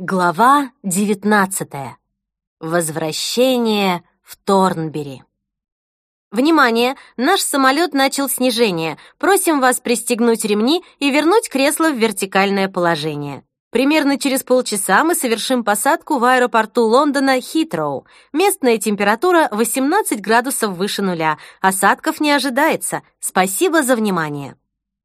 Глава 19. Возвращение в Торнбери. Внимание! Наш самолет начал снижение. Просим вас пристегнуть ремни и вернуть кресло в вертикальное положение. Примерно через полчаса мы совершим посадку в аэропорту Лондона Хитроу. Местная температура 18 градусов выше нуля. Осадков не ожидается. Спасибо за внимание.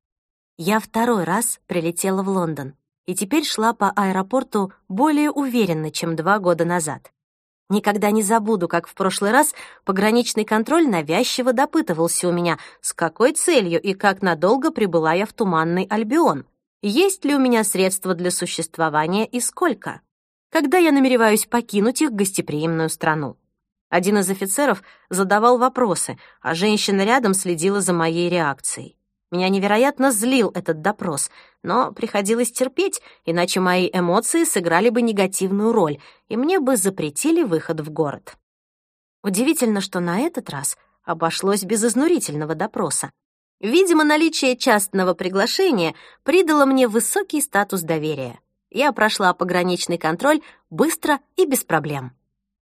Я второй раз прилетела в Лондон и теперь шла по аэропорту более уверенно, чем 2 года назад. Никогда не забуду, как в прошлый раз пограничный контроль навязчиво допытывался у меня, с какой целью и как надолго прибыла я в Туманный Альбион, есть ли у меня средства для существования и сколько, когда я намереваюсь покинуть их гостеприимную страну. Один из офицеров задавал вопросы, а женщина рядом следила за моей реакцией. Меня невероятно злил этот допрос, но приходилось терпеть, иначе мои эмоции сыграли бы негативную роль, и мне бы запретили выход в город. Удивительно, что на этот раз обошлось без изнурительного допроса. Видимо, наличие частного приглашения придало мне высокий статус доверия. Я прошла пограничный контроль быстро и без проблем.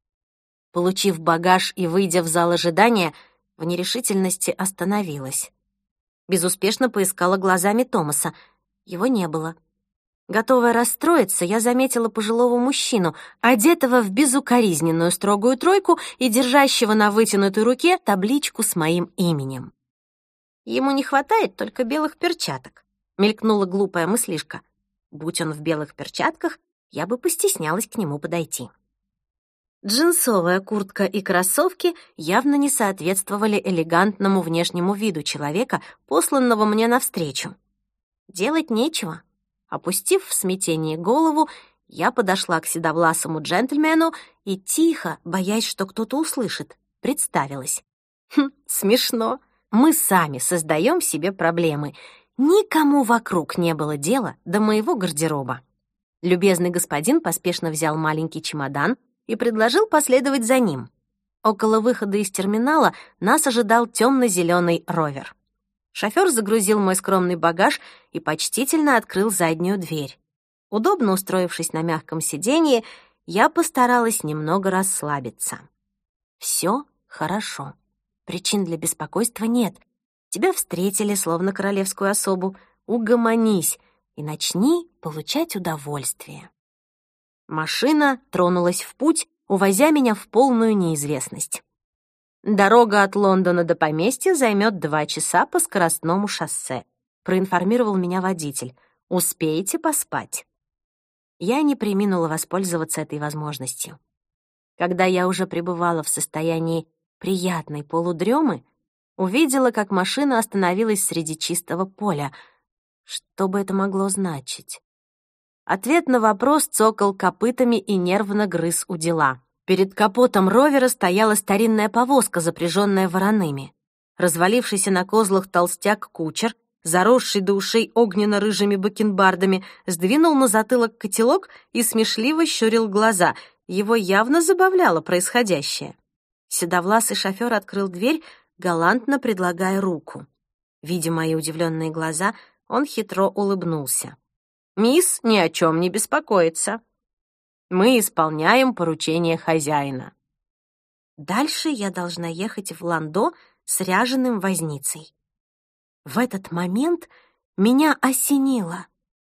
Получив багаж и выйдя в зал ожидания, в нерешительности остановилась. Безуспешно поискала глазами Томаса. Его не было. Готовая расстроиться, я заметила пожилого мужчину, одетого в безукоризненную строгую тройку и держащего на вытянутой руке табличку с моим именем. «Ему не хватает только белых перчаток», — мелькнула глупая мыслишка. Будь он в белых перчатках, я бы постеснялась к нему подойти. Джинсовая куртка и кроссовки явно не соответствовали элегантному внешнему виду человека, посланного мне навстречу. Делать нечего. Опустив в смятении голову, я подошла к седовласому джентльмену и тихо, боясь, что кто-то услышит, представилась. Смешно. Мы сами создаем себе проблемы. Никому вокруг не было дела до моего гардероба. Любезный господин поспешно взял маленький чемодан и предложил последовать за ним. Около выхода из терминала нас ожидал темно-зеленый ровер. Шофёр загрузил мой скромный багаж и почтительно открыл заднюю дверь. Удобно устроившись на мягком сиденье, я постаралась немного расслабиться. Всё хорошо. Причин для беспокойства нет. Тебя встретили, словно королевскую особу. Угомонись и начни получать удовольствие. Машина тронулась в путь, увозя меня в полную неизвестность. «Дорога от Лондона до поместья займет 2 часа по скоростному шоссе», проинформировал меня водитель. «Успеете поспать?» Я не преминула воспользоваться этой возможностью. Когда я уже пребывала в состоянии приятной полудремы, увидела, как машина остановилась среди чистого поля. Что бы это могло значить? Ответ на вопрос цокал копытами и нервно грыз у дела. Перед капотом ровера стояла старинная повозка, запряженная вороными. Развалившийся на козлах толстяк-кучер, заросший до ушей огненно-рыжими бакенбардами, сдвинул на затылок котелок и смешливо щурил глаза. Его явно забавляло происходящее. Седовласый шофёр открыл дверь, галантно предлагая руку. Видя мои удивленные глаза, он хитро улыбнулся. «Мисс ни о чем не беспокоится. Мы исполняем поручение хозяина». Дальше я должна ехать в Ландо с ряженым возницей. В этот момент меня осенило.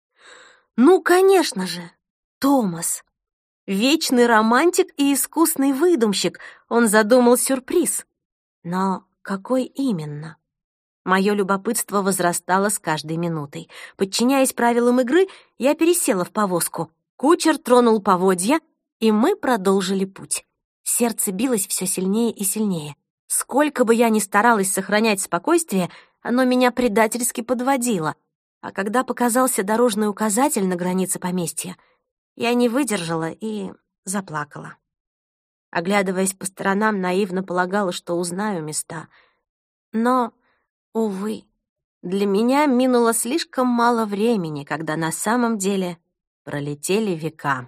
Ну, конечно же, Томас. Вечный романтик и искусный выдумщик. Он задумал сюрприз. Но какой именно? Мое любопытство возрастало с каждой минутой. Подчиняясь правилам игры, я пересела в повозку. Кучер тронул поводья, и мы продолжили путь. Сердце билось все сильнее и сильнее. Сколько бы я ни старалась сохранять спокойствие, оно меня предательски подводило. А когда показался дорожный указатель на границе поместья, я не выдержала и заплакала. Оглядываясь по сторонам, наивно полагала, что узнаю места. Но, увы, для меня минуло слишком мало времени, когда на самом деле пролетели века.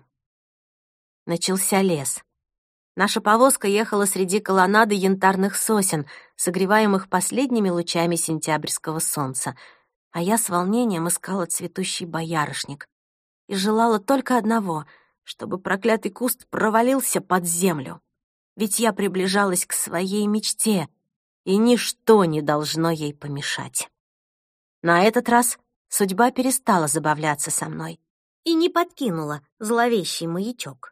Начался лес. Наша повозка ехала среди колоннады янтарных сосен, согреваемых последними лучами сентябрьского солнца, а я с волнением искала цветущий боярышник и желала только одного — чтобы проклятый куст провалился под землю. Ведь я приближалась к своей мечте, и ничто не должно ей помешать. На этот раз судьба перестала забавляться со мной и не подкинула зловещий маячок.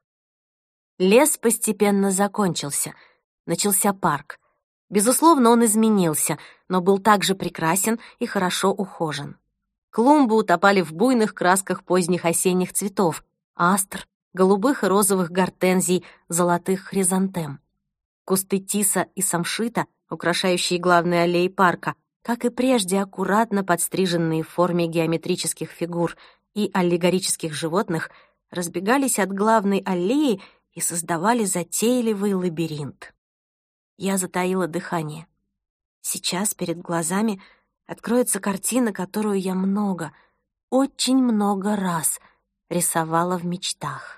Лес постепенно закончился, начался парк. Безусловно, он изменился, но был также прекрасен и хорошо ухожен. Клумбы утопали в буйных красках поздних осенних цветов, астр, голубых и розовых гортензий, золотых хризантем. Кусты тиса и самшита, украшающие главные аллеи парка, как и прежде аккуратно подстриженные в форме геометрических фигур и аллегорических животных, разбегались от главной аллеи и создавали затейливый лабиринт. Я затаила дыхание. Сейчас перед глазами откроется картина, которую я очень много раз рисовала в мечтах.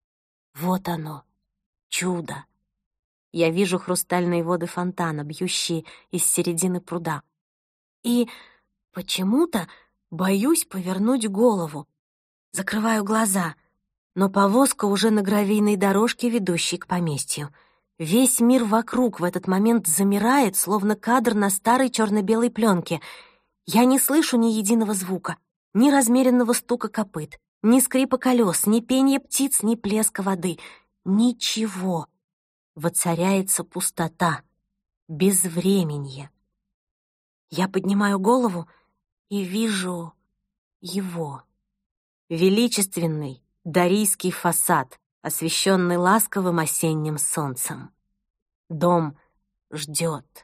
Вот оно, чудо. Я вижу хрустальные воды фонтана, бьющие из середины пруда. И почему-то боюсь повернуть голову. Закрываю глаза, но повозка уже на гравийной дорожке, ведущей к поместью. Весь мир вокруг в этот момент замирает, словно кадр на старой черно-белой пленке. Я не слышу ни единого звука, ни размеренного стука копыт, ни скрипа колес, ни пения птиц, ни плеска воды. Ничего. Воцаряется пустота, безвременье. Я поднимаю голову и вижу его. Величественный дарийский фасад, освещенный ласковым осенним солнцем. Дом ждет.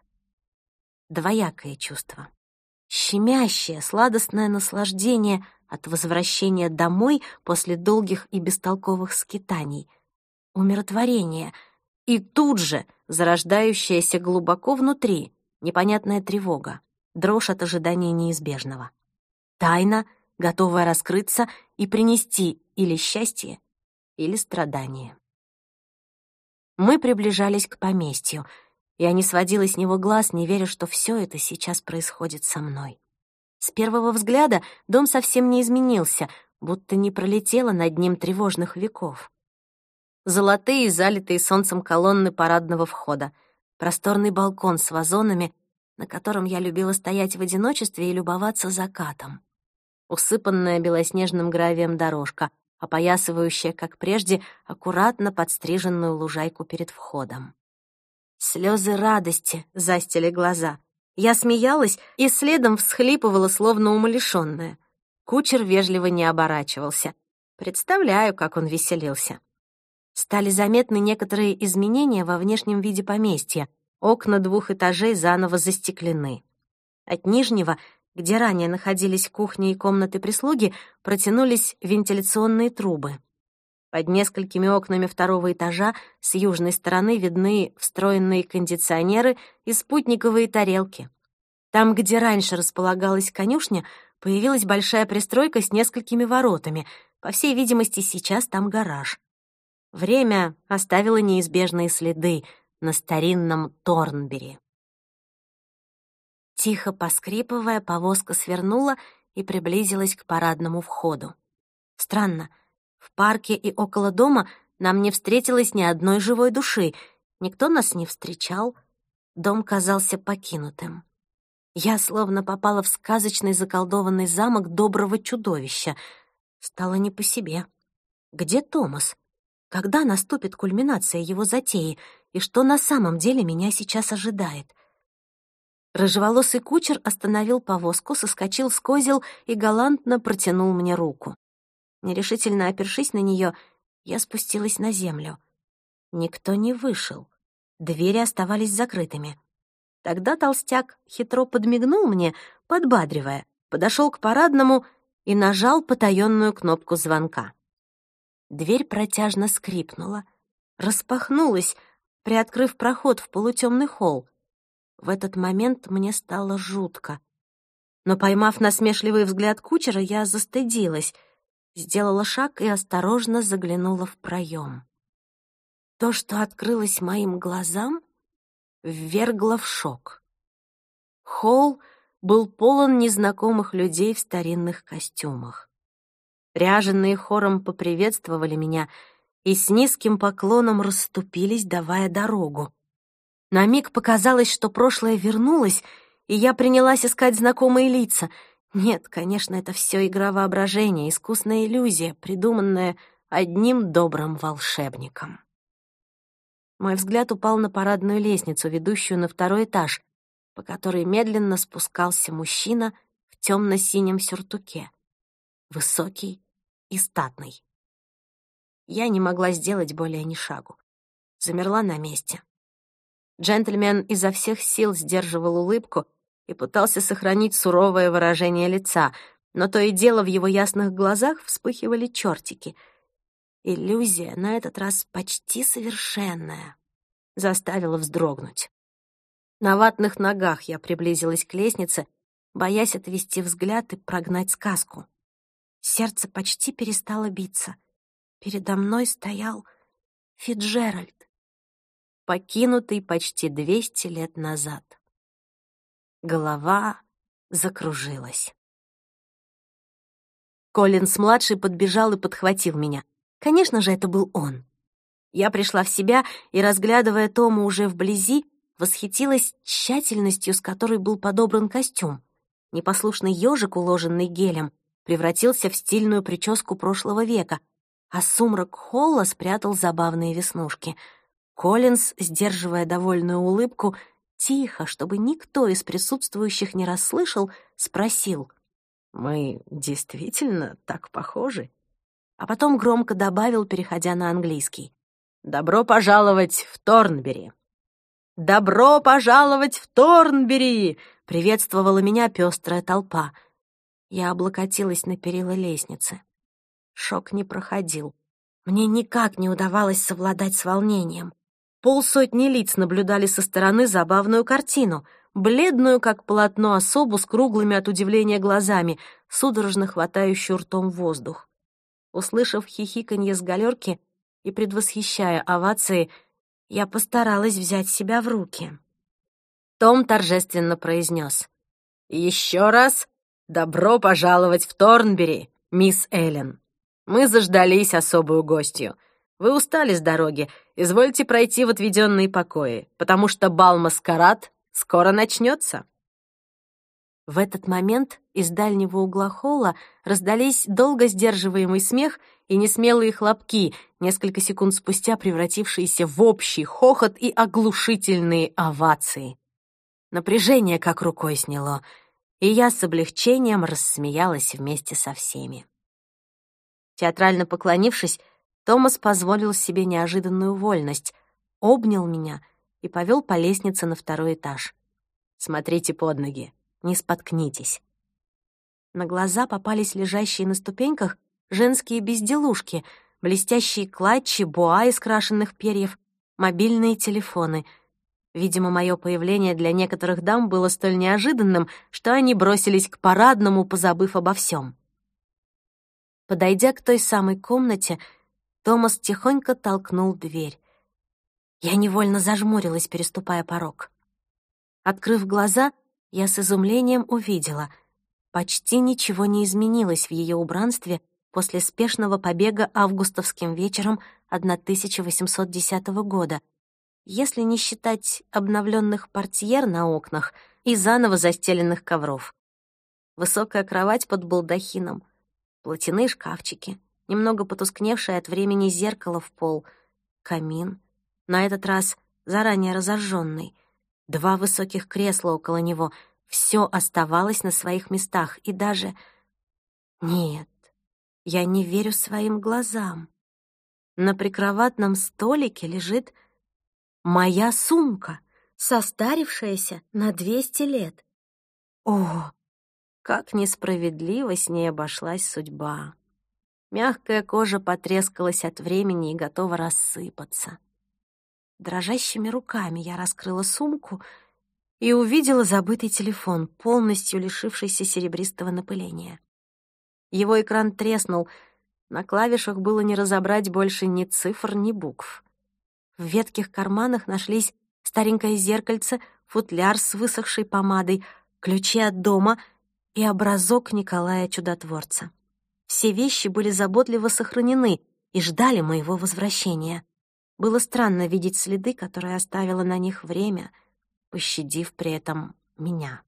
Двоякое чувство. Щемящее, сладостное наслаждение от возвращения домой после долгих и бестолковых скитаний. Умиротворение. И тут же зарождающаяся глубоко внутри непонятная тревога, дрожь от ожидания неизбежного. Тайна, готовая раскрыться и принести или счастье, или страдание. Мы приближались к поместью. Я не сводила с него глаз, не веря, что все это сейчас происходит со мной. С первого взгляда дом совсем не изменился, будто не пролетело над ним тревожных веков. Золотые, залитые солнцем колонны парадного входа, просторный балкон с вазонами, на котором я любила стоять в одиночестве и любоваться закатом. Усыпанная белоснежным гравием дорожка, опоясывающая, как прежде, аккуратно подстриженную лужайку перед входом. Слезы радости застили глаза. Я смеялась и следом всхлипывала, словно умалишённая. Кучер вежливо не оборачивался. Представляю, как он веселился. Стали заметны некоторые изменения во внешнем виде поместья. Окна 2 этажей заново застеклены. От нижнего, где ранее находились кухня и комнаты прислуги, протянулись вентиляционные трубы. Под несколькими окнами 2-го этажа с южной стороны видны встроенные кондиционеры и спутниковые тарелки. Там, где раньше располагалась конюшня, появилась большая пристройка с несколькими воротами. По всей видимости, сейчас там гараж. Время оставило неизбежные следы на старинном Торнбери. Тихо поскрипывая, повозка свернула и приблизилась к парадному входу. Странно, в парке и около дома нам не встретилось ни одной живой души. Никто нас не встречал. Дом казался покинутым. Я словно попала в сказочный заколдованный замок доброго чудовища. Стало не по себе. Где Томас? Когда наступит кульминация его затеи? И что на самом деле меня сейчас ожидает? Рыжеволосый кучер остановил повозку, соскочил с козел и галантно протянул мне руку. Нерешительно опершись на нее, я спустилась на землю. Никто не вышел. Двери оставались закрытыми. Тогда толстяк хитро подмигнул мне, подбадривая, подошел к парадному и нажал потаённую кнопку звонка. Дверь протяжно скрипнула, распахнулась, приоткрыв проход в полутемный холл. В этот момент мне стало жутко. Но, поймав насмешливый взгляд кучера, я застыдилась, сделала шаг и осторожно заглянула в проем. То, что открылось моим глазам, ввергло в шок. Холл был полон незнакомых людей в старинных костюмах. Ряженые хором поприветствовали меня, и с низким поклоном расступились, давая дорогу. На миг показалось, что прошлое вернулось, и я принялась искать знакомые лица. Нет, конечно, это все игра воображения, искусная иллюзия, придуманная одним добрым волшебником. Мой взгляд упал на парадную лестницу, ведущую на второй этаж, по которой медленно спускался мужчина в темно-синем сюртуке, высокий и статный. Я не могла сделать более ни шагу. Замерла на месте. Джентльмен изо всех сил сдерживал улыбку и пытался сохранить суровое выражение лица, но то и дело в его ясных глазах вспыхивали чертики. Иллюзия, на этот раз почти совершенная, заставила вздрогнуть. На ватных ногах я приблизилась к лестнице, боясь отвести взгляд и прогнать сказку. Сердце почти перестало биться. Передо мной стоял Фицджеральд, покинутый почти 200 лет назад. Голова закружилась. Коллинз-младший подбежал и подхватил меня. Конечно же, это был он. Я пришла в себя и, разглядывая Тома уже вблизи, восхитилась тщательностью, с которой был подобран костюм. Непослушный ёжик, уложенный гелем, превратился в стильную прическу прошлого века, а сумрак холла спрятал забавные веснушки. Коллинз, сдерживая довольную улыбку, тихо, чтобы никто из присутствующих не расслышал, спросил: «Мы действительно так похожи?» А потом громко добавил, переходя на английский: «Добро пожаловать в Торнбери!» «Добро пожаловать в Торнбери!» — приветствовала меня пестрая толпа. Я облокотилась на перила лестницы. Шок не проходил. Мне никак не удавалось совладать с волнением. Полсотни лиц наблюдали со стороны забавную картину, бледную, как полотно, особу с круглыми от удивления глазами, судорожно хватающую ртом воздух. Услышав хихиканье с галерки и предвосхищая овации, я постаралась взять себя в руки. Том торжественно произнес: «Еще раз добро пожаловать в Торнбери, мисс Эллен. Мы заждались особую гостью. Вы устали с дороги, извольте пройти в отведенные покои, потому что бал-маскарад скоро начнется». В этот момент из дальнего угла холла раздались долго сдерживаемый смех и несмелые хлопки, несколько секунд спустя превратившиеся в общий хохот и оглушительные овации. Напряжение как рукой сняло, и я с облегчением рассмеялась вместе со всеми. Театрально поклонившись, Томас позволил себе неожиданную вольность, обнял меня и повел по лестнице на второй этаж. «Смотрите под ноги, не споткнитесь». На глаза попались лежащие на ступеньках женские безделушки, блестящие клатчи, боа из крашенных перьев, мобильные телефоны. Видимо, мое появление для некоторых дам было столь неожиданным, что они бросились к парадному, позабыв обо всем. Подойдя к той самой комнате, Томас тихонько толкнул дверь. Я невольно зажмурилась, переступая порог. Открыв глаза, я с изумлением увидела: почти ничего не изменилось в ее убранстве после спешного побега августовским вечером 1810 года, если не считать обновленных портьер на окнах и заново застеленных ковров. Высокая кровать под балдахином, платяные шкафчики, немного потускневшее от времени зеркало в пол, камин, на этот раз заранее разожженный, 2 высоких кресла около него — все оставалось на своих местах, и даже... Нет, я не верю своим глазам. На прикроватном столике лежит моя сумка, состарившаяся на 200 лет. О, как несправедливо с ней обошлась судьба. Мягкая кожа потрескалась от времени и готова рассыпаться. Дрожащими руками я раскрыла сумку и увидела забытый телефон, полностью лишившийся серебристого напыления. Его экран треснул, на клавишах было не разобрать больше ни цифр, ни букв. В ветхих карманах нашлись старенькое зеркальце, футляр с высохшей помадой, ключи от дома и образок Николая Чудотворца. Все вещи были заботливо сохранены, и ждали моего возвращения. Было странно видеть следы, которые оставило на них время, пощадив при этом меня.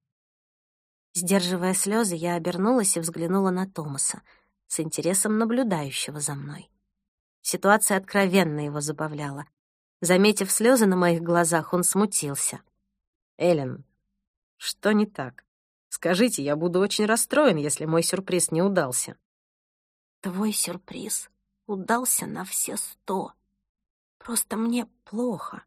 Сдерживая слезы, я обернулась и взглянула на Томаса, с интересом наблюдающего за мной. Ситуация откровенно его забавляла. Заметив слезы на моих глазах, он смутился. «Эллен, что не так? Скажите, я буду очень расстроен, если мой сюрприз не удался». «Твой сюрприз удался на все 100. Просто мне плохо».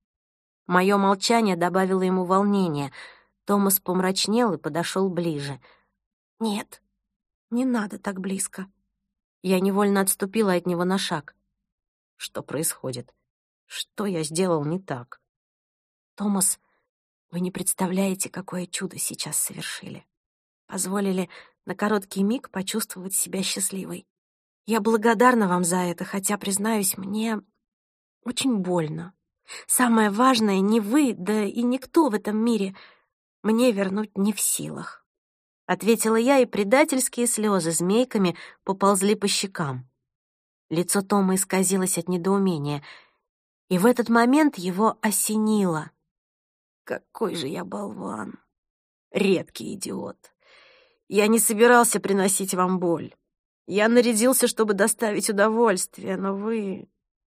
Моё молчание добавило ему волнения. Томас помрачнел и подошёл ближе. «Нет, не надо так близко». Я невольно отступила от него на шаг. «Что происходит? Что я сделал не так?» «Томас, вы не представляете, какое чудо сейчас совершили. Позволили на короткий миг почувствовать себя счастливой. Я благодарна вам за это, хотя, признаюсь, мне очень больно. Самое важное, не вы, да и никто в этом мире мне вернуть не в силах». Ответила я, и предательские слезы змейками поползли по щекам. Лицо Тома исказилось от недоумения, и в этот момент его осенило. Какой же я болван! Редкий идиот! Я не собирался приносить вам боль. Я нарядился, чтобы доставить удовольствие, но вы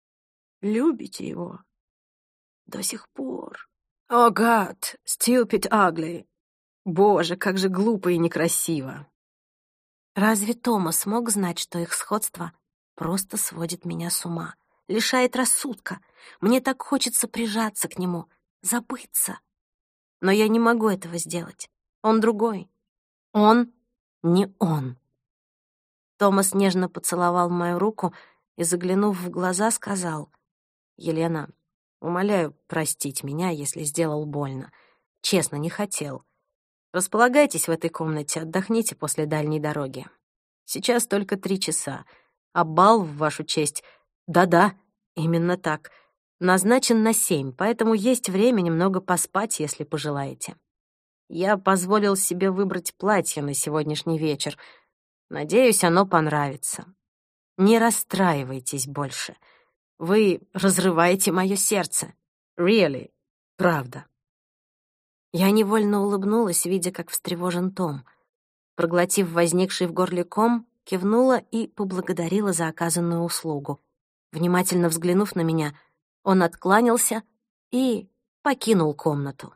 любите его до сих пор. О, гад, stupid ugly. Боже, как же глупо и некрасиво. Разве Томас мог знать, что их сходство просто сводит меня с ума, лишает рассудка? Мне так хочется прижаться к нему, забыться. Но я не могу этого сделать. Он другой. Он не он. Томас нежно поцеловал мою руку и, заглянув в глаза, сказал: «Елена, умоляю простить меня, если сделал больно. Честно, не хотел. Располагайтесь в этой комнате, отдохните после дальней дороги. Сейчас только 3 часа, а бал в вашу честь, да-да, именно так, назначен на 7, поэтому есть время немного поспать, если пожелаете. Я позволил себе выбрать платье на сегодняшний вечер. Надеюсь, оно понравится. Не расстраивайтесь больше. Вы разрываете мое сердце. Really, правда». Я невольно улыбнулась, видя, как встревожен Том. Проглотив возникший в горле ком, кивнула и поблагодарила за оказанную услугу. Внимательно взглянув на меня, он откланялся и покинул комнату.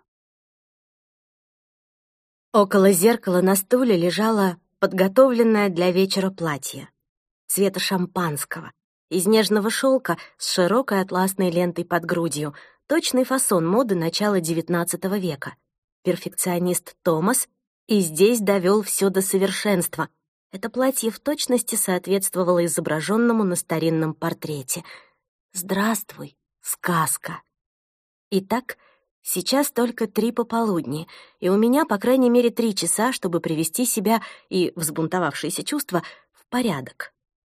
Около зеркала на стуле лежало подготовленное для вечера платье цвета шампанского, из нежного шелка с широкой атласной лентой под грудью, точный фасон моды начала XIX века. Перфекционист Томас и здесь довел все до совершенства. Это платье в точности соответствовало изображенному на старинном портрете. Здравствуй, сказка. Итак, сейчас только 3 пополудни, и у меня, по крайней мере, 3 часа, чтобы привести себя и взбунтовавшиеся чувства в порядок.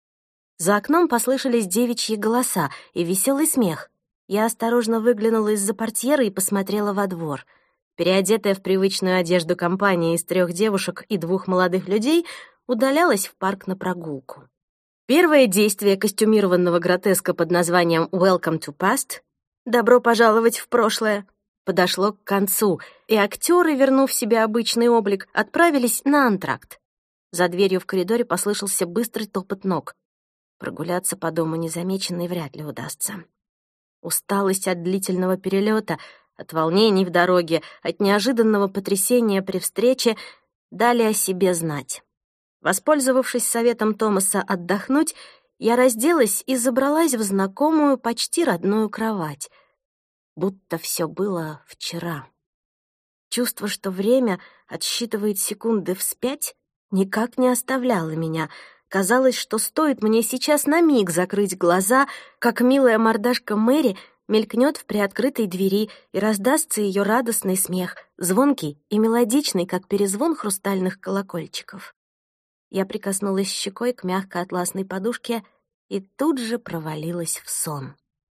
За окном послышались девичьи голоса и веселый смех. Я осторожно выглянула из-за портьеры и посмотрела во двор. Переодетая в привычную одежду компания из 3 девушек и 2 молодых людей удалялась в парк на прогулку. Первое действие костюмированного гротеска под названием «Welcome to Past» — «Добро пожаловать в прошлое» — подошло к концу, и актеры, вернув себе обычный облик, отправились на антракт. За дверью в коридоре послышался быстрый топот ног. Прогуляться по дому незамеченной вряд ли удастся. Усталость от длительного перелета, от волнений в дороге, от неожиданного потрясения при встрече дали о себе знать. Воспользовавшись советом Томаса отдохнуть, я разделась и забралась в знакомую, почти родную кровать. Будто все было вчера. Чувство, что время отсчитывает секунды вспять, никак не оставляло меня. Казалось, что стоит мне сейчас на миг закрыть глаза, как милая мордашка Мэри мелькнет в приоткрытой двери, и раздастся ее радостный смех, звонкий и мелодичный, как перезвон хрустальных колокольчиков. Я прикоснулась щекой к мягкой атласной подушке и тут же провалилась в сон.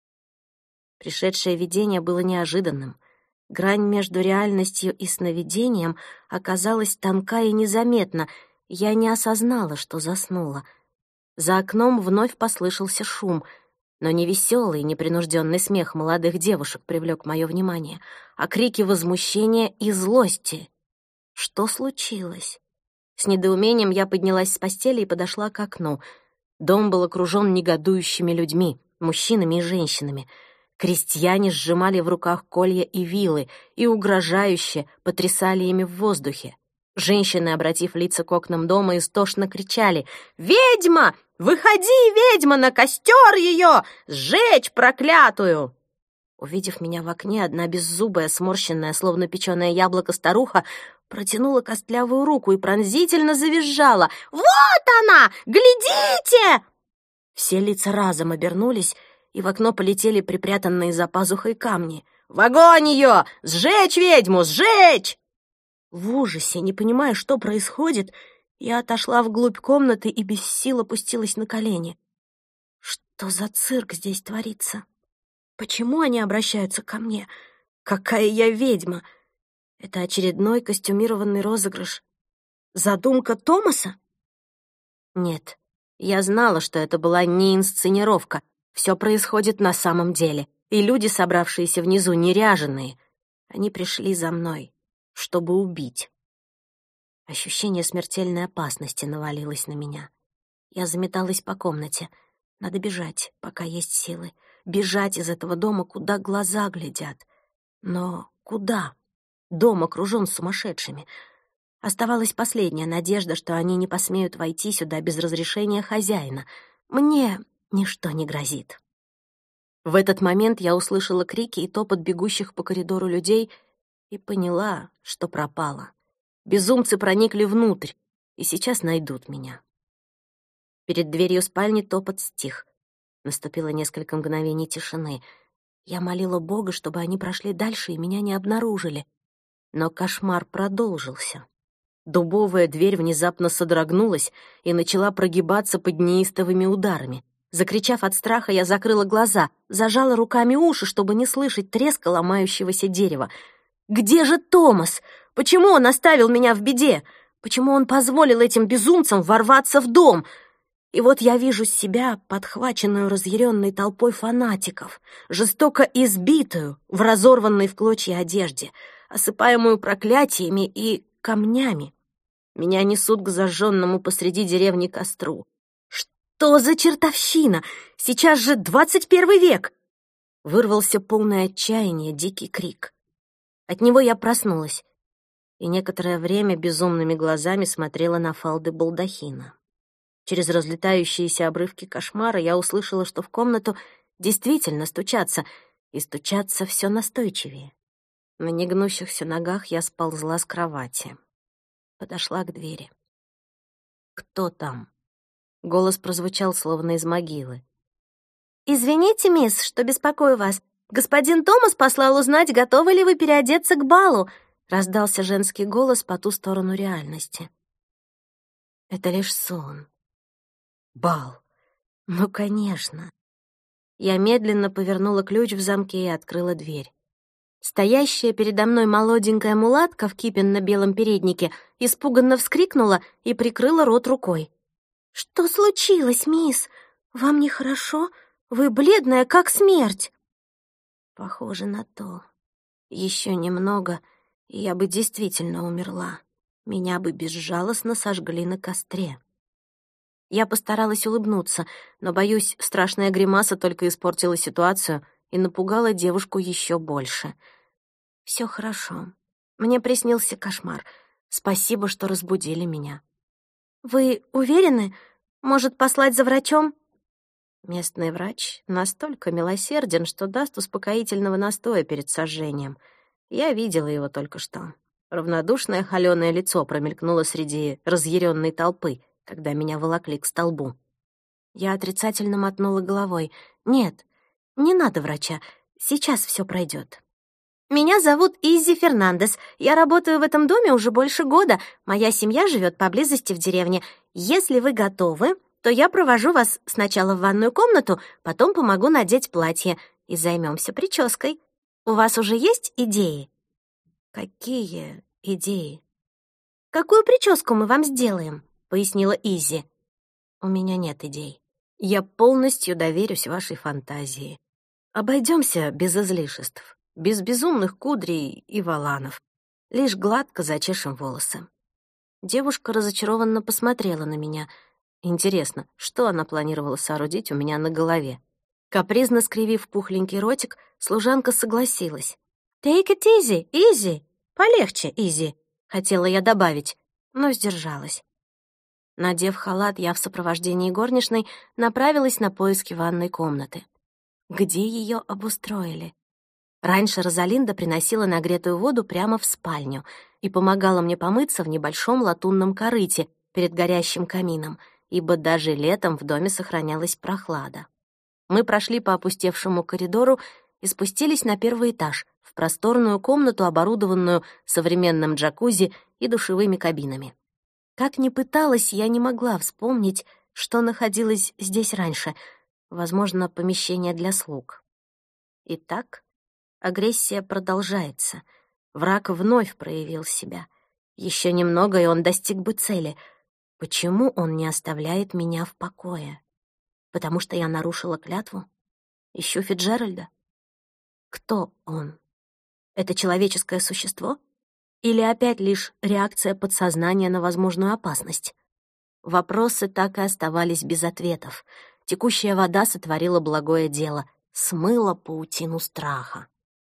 Пришедшее видение было неожиданным. Грань между реальностью и сновидением оказалась тонка и незаметна. Я не осознала, что заснула. За окном вновь послышался шум, но не веселый, непринужденный смех молодых девушек привлек мое внимание, а крики возмущения и злости. Что случилось? С недоумением я поднялась с постели и подошла к окну. Дом был окружен негодующими людьми, мужчинами и женщинами. Крестьяне сжимали в руках колья и вилы и угрожающе потрясали ими в воздухе. Женщины, обратив лица к окнам дома, истошно кричали: «Ведьма! Выходи, ведьма, на костер ее! Сжечь проклятую!» Увидев меня в окне, одна беззубая, сморщенная, словно печеное яблоко старуха протянула костлявую руку и пронзительно завизжала: «Вот она! Глядите!» Все лица разом обернулись, и в окно полетели припрятанные за пазухой камни. «В огонь ее! Сжечь ведьму! Сжечь!» В ужасе, не понимая, что происходит, я отошла вглубь комнаты и без сил опустилась на колени. Что за цирк здесь творится? Почему они обращаются ко мне? Какая я ведьма! Это очередной костюмированный розыгрыш. Задумка Томаса? Нет, я знала, что это была не инсценировка. Все происходит на самом деле, и люди, собравшиеся внизу, не ряженые. Они пришли за мной, чтобы убить. Ощущение смертельной опасности навалилось на меня. Я заметалась по комнате. Надо бежать, пока есть силы. Бежать из этого дома, куда глаза глядят. Но куда? Дом окружен сумасшедшими. Оставалась последняя надежда, что они не посмеют войти сюда без разрешения хозяина. Мне ничто не грозит. В этот момент я услышала крики и топот бегущих по коридору людей и поняла, что пропала. Безумцы проникли внутрь и сейчас найдут меня. Перед дверью спальни топот стих. Наступило несколько мгновений тишины. Я молила Бога, чтобы они прошли дальше и меня не обнаружили. Но кошмар продолжился. Дубовая дверь внезапно содрогнулась и начала прогибаться под неистовыми ударами. Закричав от страха, я закрыла глаза, зажала руками уши, чтобы не слышать треска ломающегося дерева. Где же Томас? Почему он оставил меня в беде? Почему он позволил этим безумцам ворваться в дом? И вот я вижу себя, подхваченную разъяренной толпой фанатиков, жестоко избитую в разорванной в клочья одежде, осыпаемую проклятиями и камнями. Меня несут к зажженному посреди деревни костру. Что за чертовщина? Сейчас же 21 век! Вырвался полное отчаяние дикий крик. От него я проснулась и некоторое время безумными глазами смотрела на фалды балдахина. Через разлетающиеся обрывки кошмара я услышала, что в комнату действительно стучатся, и стучатся все настойчивее. На негнущихся ногах я сползла с кровати. Подошла к двери. «Кто там?» Голос прозвучал словно из могилы. «Извините, мисс, что беспокою вас. Господин Томас послал узнать, готовы ли вы переодеться к балу», — раздался женский голос по ту сторону реальности. «Это лишь сон. Бал. Ну, конечно». Я медленно повернула ключ в замке и открыла дверь. Стоящая передо мной молоденькая мулатка в кипенно-белом переднике испуганно вскрикнула и прикрыла рот рукой. «Что случилось, мисс? Вам нехорошо? Вы бледная, как смерть». «Похоже на то. Еще немного, и я бы действительно умерла. Меня бы безжалостно сожгли на костре». Я постаралась улыбнуться, но, боюсь, страшная гримаса только испортила ситуацию и напугала девушку еще больше. «Все хорошо. Мне приснился кошмар. Спасибо, что разбудили меня». «Вы уверены? Может, послать за врачом?» Местный врач настолько милосерден, что даст успокоительного настоя перед сожжением. Я видела его только что. Равнодушное холёное лицо промелькнуло среди разъяренной толпы, когда меня волокли к столбу. Я отрицательно мотнула головой. «Нет, не надо врача. Сейчас все пройдет». «Меня зовут Иззи Фернандес. Я работаю в этом доме уже больше года. Моя семья живет поблизости в деревне. Если вы готовы, то я провожу вас сначала в ванную комнату, потом помогу надеть платье и займемся прической. У вас уже есть идеи?» «Какие идеи?» «Какую прическу мы вам сделаем?» — пояснила Иззи. У меня нет идей. Я полностью доверюсь вашей фантазии. Обойдемся без излишеств, без безумных кудрей и воланов. Лишь гладко зачешем волосы». Девушка разочарованно посмотрела на меня. Интересно, что она планировала соорудить у меня на голове? Капризно скривив пухленький ротик, служанка согласилась. «Take it easy, easy. Полегче, easy», — хотела я добавить, но сдержалась. Надев халат, я в сопровождении горничной направилась на поиски ванной комнаты. Где ее обустроили? Раньше Розалинда приносила нагретую воду прямо в спальню и помогала мне помыться в небольшом латунном корыте перед горящим камином, ибо даже летом в доме сохранялась прохлада. Мы прошли по опустевшему коридору и спустились на первый этаж, в просторную комнату, оборудованную современным джакузи и душевыми кабинами. Как ни пыталась, я не могла вспомнить, что находилось здесь раньше, возможно, помещение для слуг. Итак, агрессия продолжается. Враг вновь проявил себя. Еще немного, и он достиг бы цели. Почему он не оставляет меня в покое? Потому что я нарушила клятву? Ищу Фицджеральда? Кто он? Это человеческое существо? Или опять лишь реакция подсознания на возможную опасность? Вопросы так и оставались без ответов. Текущая вода сотворила благое дело, смыла паутину страха.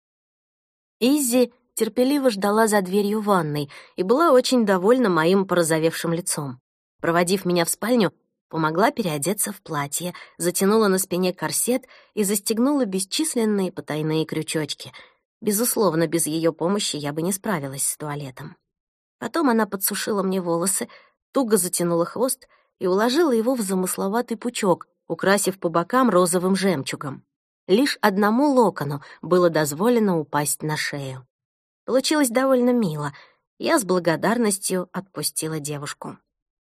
Иззи терпеливо ждала за дверью ванной и была очень довольна моим порозовевшим лицом. Проводив меня в спальню, помогла переодеться в платье, затянула на спине корсет и застегнула бесчисленные потайные крючочки. Безусловно, без ее помощи я бы не справилась с туалетом. Потом она подсушила мне волосы, туго затянула хвост и уложила его в замысловатый пучок, украсив по бокам розовым жемчугом. Лишь одному локону было дозволено упасть на шею. Получилось довольно мило. Я с благодарностью отпустила девушку.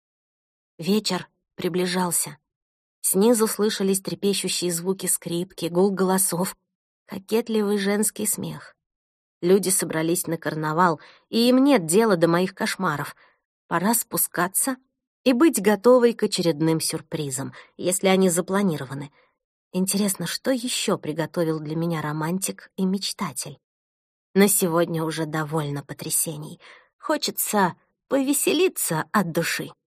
Вечер приближался. Снизу слышались трепещущие звуки скрипки, гул голосов, кокетливый женский смех. Люди собрались на карнавал, и им нет дела до моих кошмаров. Пора спускаться и быть готовой к очередным сюрпризам, если они запланированы. Интересно, что еще приготовил для меня романтик и мечтатель? На сегодня уже довольно потрясений. Хочется повеселиться от души.